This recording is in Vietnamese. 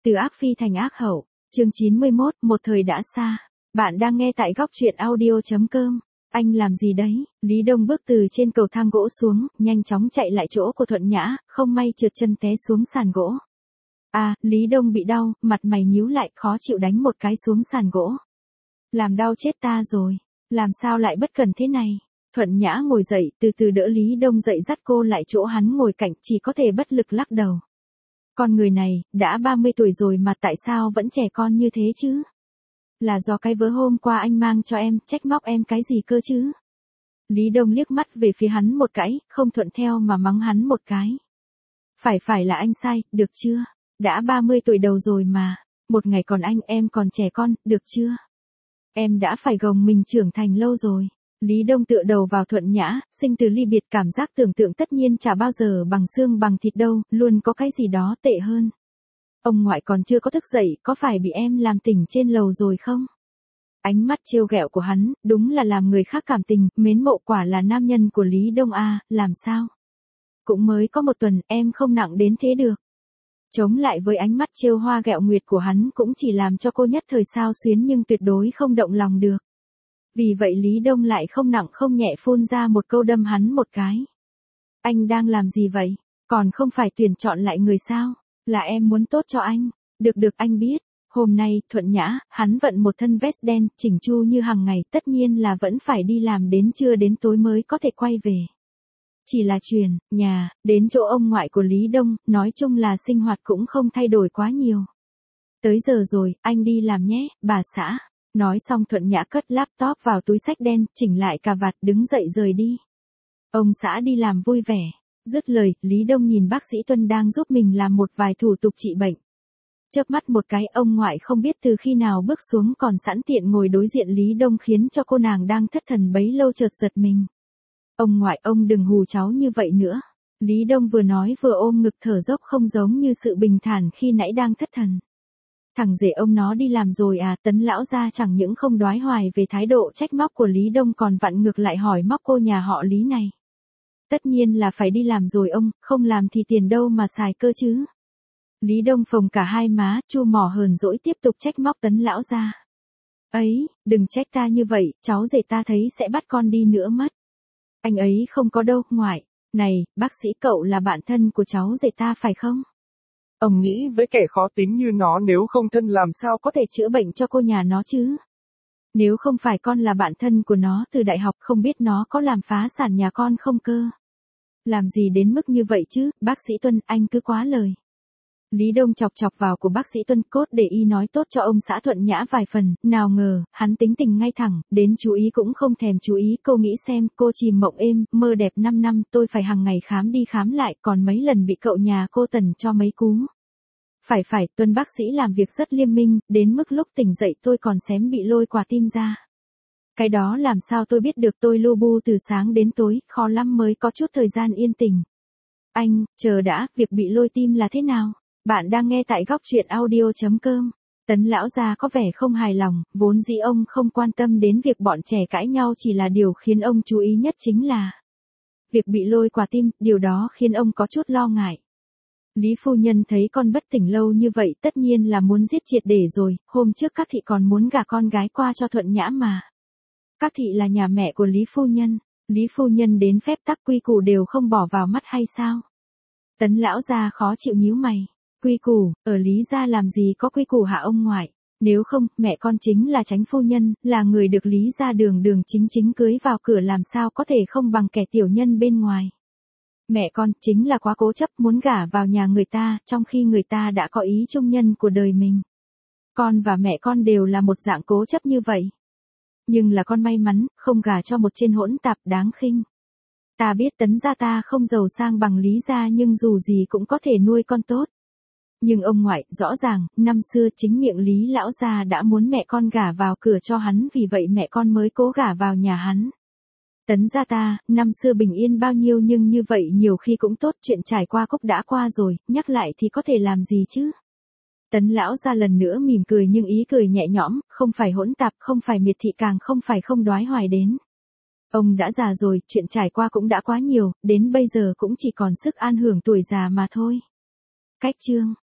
Từ ác phi thành ác hậu, chương 91, một thời đã xa. Bạn đang nghe tại góc truyện audio.com. Anh làm gì đấy? Lý Đông bước từ trên cầu thang gỗ xuống, nhanh chóng chạy lại chỗ của Thuận Nhã, không may trượt chân té xuống sàn gỗ. À, Lý Đông bị đau, mặt mày nhíu lại, khó chịu đánh một cái xuống sàn gỗ. Làm đau chết ta rồi, làm sao lại bất cẩn thế này? Thuận Nhã ngồi dậy, từ từ đỡ Lý Đông dậy dắt cô lại chỗ hắn ngồi cạnh, chỉ có thể bất lực lắc đầu. Con người này, đã 30 tuổi rồi mà tại sao vẫn trẻ con như thế chứ? Là do cái vớ hôm qua anh mang cho em, trách móc em cái gì cơ chứ? Lý Đông liếc mắt về phía hắn một cái, không thuận theo mà mắng hắn một cái. Phải là anh sai, được chưa? Đã 30 tuổi đầu rồi mà. Một ngày còn anh em còn trẻ con, được chưa? Em đã phải gồng mình trưởng thành lâu rồi. Lý Đông tựa đầu vào Thuận Nhã, sinh từ ly biệt, cảm giác tưởng tượng tất nhiên chả bao giờ bằng xương bằng thịt đâu, luôn có cái gì đó tệ hơn. Ông ngoại còn chưa có thức dậy, có phải bị em làm tỉnh trên lầu rồi không? Ánh mắt trêu ghẹo của hắn, đúng là làm người khác cảm tình, mến mộ, quả là nam nhân của Lý Đông à, làm sao? Cũng mới có một tuần, em không nặng đến thế được. Chống lại với ánh mắt trêu hoa ghẹo nguyệt của hắn cũng chỉ làm cho cô nhất thời xao xuyến nhưng tuyệt đối không động lòng được. Vì vậy Lý Đông lại không nặng không nhẹ phun ra một câu đâm hắn một cái. Anh đang làm gì vậy? Còn không phải tuyển chọn lại người sao? Là em muốn tốt cho anh. Được anh biết. Hôm nay, Thuận Nhã, hắn vận một thân vest đen, chỉnh chu như hàng ngày, tất nhiên là vẫn phải đi làm đến trưa đến tối mới có thể quay về. Chỉ là chuyển, nhà, đến chỗ ông ngoại của Lý Đông, nói chung là sinh hoạt cũng không thay đổi quá nhiều. Tới giờ rồi, anh đi làm nhé, bà xã. Nói xong Thuận Nhã cất laptop vào túi xách đen, chỉnh lại cà vạt, đứng dậy rời đi. Ông xã đi làm vui vẻ. Dứt lời, Lý Đông nhìn bác sĩ Tuân đang giúp mình làm một vài thủ tục trị bệnh. Chớp mắt một cái, ông ngoại không biết từ khi nào bước xuống còn sẵn tiện ngồi đối diện Lý Đông khiến cho cô nàng đang thất thần bấy lâu chợt giật mình. Ông ngoại, ông đừng hù cháu như vậy nữa. Lý Đông vừa nói vừa ôm ngực thở dốc, không giống như sự bình thản khi nãy đang thất thần. Thằng rể ông nó đi làm rồi à? Tấn lão gia chẳng những không đoái hoài về thái độ trách móc của Lý Đông còn vặn ngược lại hỏi móc cô nhà họ Lý này. Tất nhiên là phải đi làm rồi ông, không làm thì tiền đâu mà xài cơ chứ. Lý Đông phồng cả hai má, chu mỏ hờn dỗi tiếp tục trách móc Tấn lão gia. Ấy, đừng trách ta như vậy, cháu rể ta thấy sẽ bắt con đi nữa mất. Anh ấy không có đâu, ngoại. Này, bác sĩ, cậu là bạn thân của cháu rể ta phải không? Ông nghĩ với kẻ khó tính như nó nếu không thân làm sao có thể chữa bệnh cho cô nhà nó chứ? Nếu không phải con là bạn thân của nó từ đại học, không biết nó có làm phá sản nhà con không cơ? Làm gì đến mức như vậy chứ, bác sĩ Tuân, anh cứ quá lời. Lý Đông chọc vào của bác sĩ Tuân, cốt để y nói tốt cho ông xã Thuận Nhã vài phần, nào ngờ, hắn tính tình ngay thẳng, đến chú ý cũng không thèm chú ý. Cô nghĩ xem, cô chìm mộng êm, mơ đẹp 5 năm, tôi phải hàng ngày khám đi khám lại, còn mấy lần bị cậu nhà cô Tần cho mấy cú. Phải, Tuân bác sĩ làm việc rất liêm minh, đến mức lúc tỉnh dậy tôi còn xém bị lôi quả tim ra. Cái đó làm sao tôi biết được, tôi lu bu từ sáng đến tối, khó lắm mới có chút thời gian yên tĩnh. Anh, chờ đã, việc bị lôi tim là thế nào? Bạn đang nghe tại góc truyện audio.com. Tấn lão gia có vẻ không hài lòng, vốn dĩ ông không quan tâm đến việc bọn trẻ cãi nhau, chỉ là điều khiến ông chú ý nhất chính là việc bị lôi quả tim, điều đó khiến ông có chút lo ngại. Lý phu nhân thấy con bất tỉnh lâu như vậy tất nhiên là muốn giết triệt để rồi, hôm trước các thị còn muốn gả con gái qua cho Thuận Nhã mà. Các thị là nhà mẹ của Lý phu nhân đến phép tắc quy củ đều không bỏ vào mắt hay sao? Tấn lão gia khó chịu nhíu mày. Quy củ, ở Lý gia làm gì có quy củ hả ông ngoại? Nếu không, mẹ con chính là Chánh phu nhân, là người được Lý gia đường chính cưới vào cửa, làm sao có thể không bằng kẻ tiểu nhân bên ngoài. Mẹ con chính là quá cố chấp muốn gả vào nhà người ta, trong khi người ta đã có ý chung nhân của đời mình. Con và mẹ con đều là một dạng cố chấp như vậy. Nhưng là con may mắn, không gả cho một tên hỗn tạp đáng khinh. Ta biết Tấn gia ta không giàu sang bằng Lý gia nhưng dù gì cũng có thể nuôi con tốt. Nhưng ông ngoại, rõ ràng, năm xưa chính miệng Lý lão gia đã muốn mẹ con gả vào cửa cho hắn, vì vậy mẹ con mới cố gả vào nhà hắn. Tấn gia ta, năm xưa bình yên bao nhiêu nhưng như vậy nhiều khi cũng tốt, chuyện trải qua cũng đã qua rồi, nhắc lại thì có thể làm gì chứ? Tấn lão gia lần nữa mỉm cười nhưng ý cười nhẹ nhõm, không phải hỗn tạp, không phải miệt thị, càng không phải không đoái hoài đến. Ông đã già rồi, chuyện trải qua cũng đã quá nhiều, đến bây giờ cũng chỉ còn sức an hưởng tuổi già mà thôi. Cách chương